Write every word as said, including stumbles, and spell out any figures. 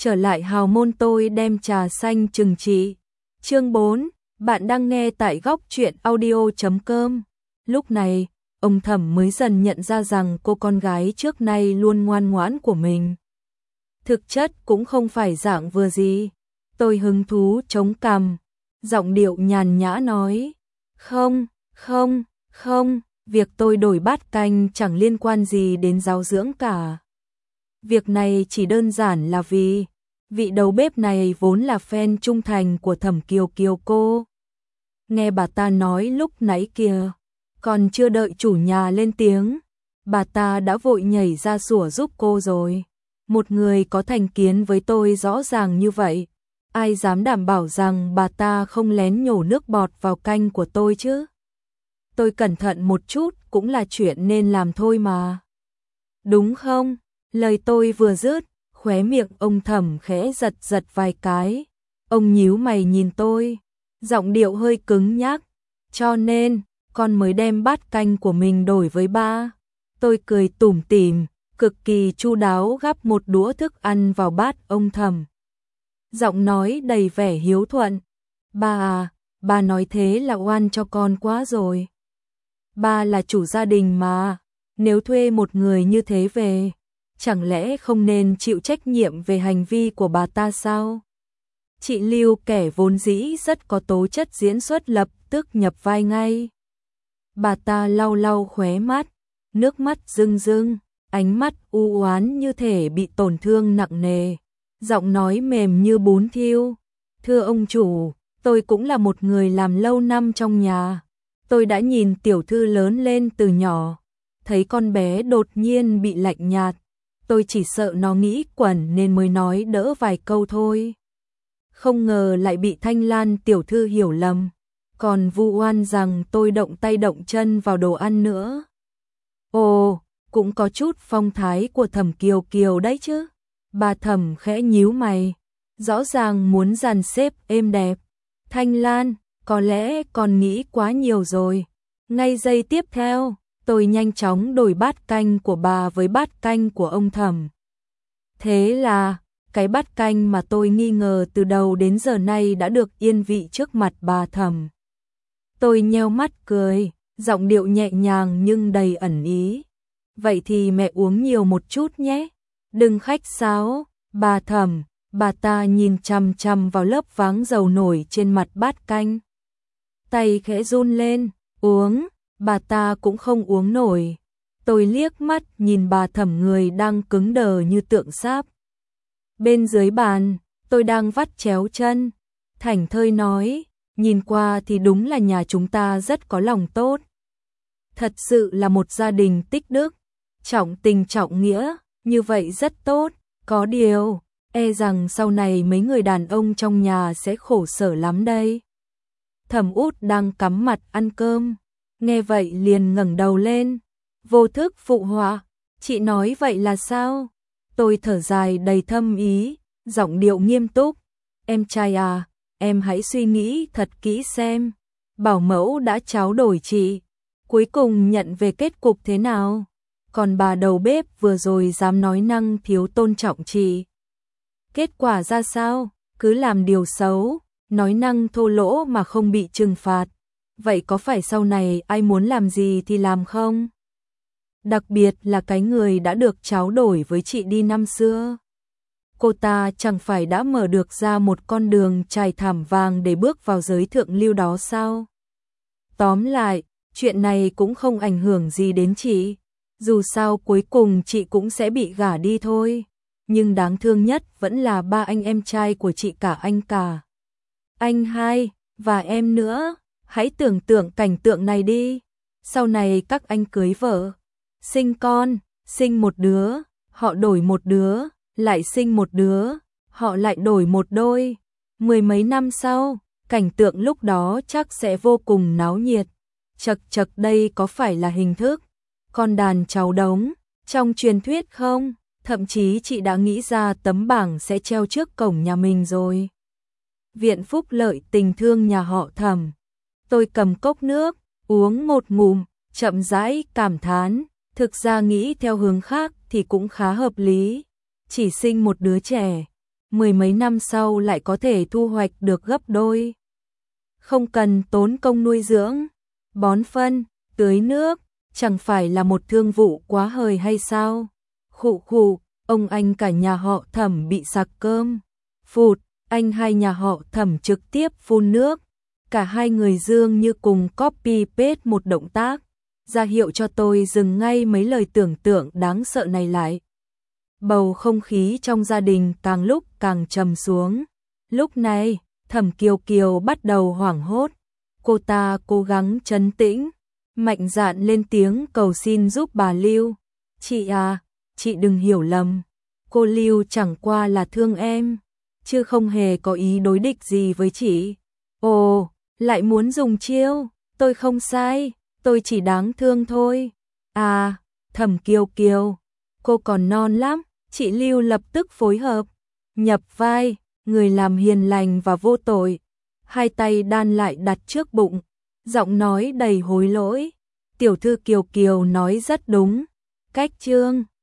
trở lại hào môn tôi đem trà xanh trừng trị. Chương bốn, bạn đang nghe tại góc truyện audio chấm com. Lúc này, ông Thẩm mới dần nhận ra rằng cô con gái trước nay luôn ngoan ngoãn của mình. Thực chất cũng không phải dạng vừa gì. Tôi hứng thú chống cằm, giọng điệu nhàn nhã nói. Không, không, không, việc tôi đổi bát canh chẳng liên quan gì đến giáo dưỡng cả. Việc này chỉ đơn giản là vì vị đầu bếp này vốn là fan trung thành của Thẩm Kiều Kiều cô. Nghe bà ta nói lúc nãy kìa, còn chưa đợi chủ nhà lên tiếng, bà ta đã vội nhảy ra sủa giúp cô rồi. Một người có thành kiến với tôi rõ ràng như vậy, ai dám đảm bảo rằng bà ta không lén nhổ nước bọt vào canh của tôi chứ? Tôi cẩn thận một chút cũng là chuyện nên làm thôi mà. Đúng không? Lời tôi vừa dứt, khóe miệng ông Thẩm khẽ giật giật vài cái. Ông nhíu mày nhìn tôi, giọng điệu hơi cứng nhắc. Cho nên, con mới đem bát canh của mình đổi với ba. Tôi cười tủm tỉm, cực kỳ chu đáo gắp một đũa thức ăn vào bát ông Thẩm. Giọng nói đầy vẻ hiếu thuận. Ba à, ba nói thế là oan cho con quá rồi. Ba là chủ gia đình mà, nếu thuê một người như thế về, chẳng lẽ không nên chịu trách nhiệm về hành vi của bà ta sao? Chị Lưu kẻ vốn dĩ rất có tố chất diễn xuất lập tức nhập vai ngay. Bà ta lau lau khóe mắt, nước mắt rưng rưng, ánh mắt u oán như thể bị tổn thương nặng nề, giọng nói mềm như bún thiêu. Thưa ông chủ, tôi cũng là một người làm lâu năm trong nhà. Tôi đã nhìn tiểu thư lớn lên từ nhỏ, thấy con bé đột nhiên bị lạnh nhạt. Tôi chỉ sợ nó nghĩ quẩn nên mới nói đỡ vài câu thôi. Không ngờ lại bị Thanh Lan tiểu thư hiểu lầm, còn vu oan rằng tôi động tay động chân vào đồ ăn nữa. Ồ, cũng có chút phong thái của Thẩm Kiều Kiều đấy chứ. Bà Thẩm khẽ nhíu mày, rõ ràng muốn dàn xếp êm đẹp. Thanh Lan, có lẽ còn nghĩ quá nhiều rồi. Ngay giây tiếp theo, tôi nhanh chóng đổi bát canh của bà với bát canh của ông Thẩm. Thế là, cái bát canh mà tôi nghi ngờ từ đầu đến giờ nay đã được yên vị trước mặt bà Thẩm. Tôi nheo mắt cười, giọng điệu nhẹ nhàng nhưng đầy ẩn ý. Vậy thì mẹ uống nhiều một chút nhé. Đừng khách sáo, bà Thẩm. Bà ta nhìn chằm chằm vào lớp váng dầu nổi trên mặt bát canh. Tay khẽ run lên, uống, bà ta cũng không uống nổi. Tôi liếc mắt nhìn bà Thẩm người đang cứng đờ như tượng sáp. Bên dưới bàn, tôi đang vắt chéo chân, thảnh thơi nói, nhìn qua thì đúng là nhà chúng ta rất có lòng tốt. Thật sự là một gia đình tích đức, trọng tình trọng nghĩa, như vậy rất tốt, có điều, e rằng sau này mấy người đàn ông trong nhà sẽ khổ sở lắm đây. Thẩm Út đang cắm mặt ăn cơm, nghe vậy liền ngẩng đầu lên, vô thức phụ họa, chị nói vậy là sao? Tôi thở dài đầy thâm ý, giọng điệu nghiêm túc, em trai à, em hãy suy nghĩ thật kỹ xem, bảo mẫu đã tráo đổi chị, cuối cùng nhận về kết cục thế nào? Còn bà đầu bếp vừa rồi dám nói năng thiếu tôn trọng chị. Kết quả ra sao? Cứ làm điều xấu, nói năng thô lỗ mà không bị trừng phạt. Vậy có phải sau này ai muốn làm gì thì làm không? Đặc biệt là cái người đã được tráo đổi với chị đi năm xưa. Cô ta chẳng phải đã mở được ra một con đường trải thảm vàng để bước vào giới thượng lưu đó sao? Tóm lại, chuyện này cũng không ảnh hưởng gì đến chị. Dù sao cuối cùng chị cũng sẽ bị gả đi thôi. Nhưng đáng thương nhất vẫn là ba anh em trai của chị cả anh cả. Anh hai, và em nữa. Hãy tưởng tượng cảnh tượng này đi. Sau này các anh cưới vợ, sinh con, sinh một đứa, họ đổi một đứa, lại sinh một đứa, họ lại đổi một đôi. Mười mấy năm sau, cảnh tượng lúc đó chắc sẽ vô cùng náo nhiệt. Chật chật đây có phải là hình thức con đàn cháu đống trong truyền thuyết không? Thậm chí chị đã nghĩ ra tấm bảng sẽ treo trước cổng nhà mình rồi. Viện phúc lợi tình thương nhà họ Thẩm. Tôi cầm cốc nước, uống một ngụm, chậm rãi cảm thán, thực ra nghĩ theo hướng khác thì cũng khá hợp lý. Chỉ sinh một đứa trẻ, mười mấy năm sau lại có thể thu hoạch được gấp đôi. Không cần tốn công nuôi dưỡng, bón phân, tưới nước, chẳng phải là một thương vụ quá hời hay sao? Khụ khụ, ông anh cả nhà họ Thẩm bị sặc cơm. Phụt, anh hai nhà họ Thẩm trực tiếp phun nước. Cả hai người dường như cùng copy paste một động tác, ra hiệu cho tôi dừng ngay mấy lời tưởng tượng đáng sợ này lại. Bầu không khí trong gia đình càng lúc càng trầm xuống. Lúc này, Thẩm Kiều Kiều bắt đầu hoảng hốt. Cô ta cố gắng trấn tĩnh, mạnh dạn lên tiếng cầu xin giúp bà Lưu. Chị à, chị đừng hiểu lầm. Cô Lưu chẳng qua là thương em, chứ không hề có ý đối địch gì với chị. Ồ, lại muốn dùng chiêu, tôi không sai, tôi chỉ đáng thương thôi. À, Thẩm Kiều Kiều, cô còn non lắm. Chị Lưu lập tức phối hợp, nhập vai, người làm hiền lành và vô tội, hai tay đan lại đặt trước bụng, giọng nói đầy hối lỗi. Tiểu thư Kiều Kiều nói rất đúng, cách Trương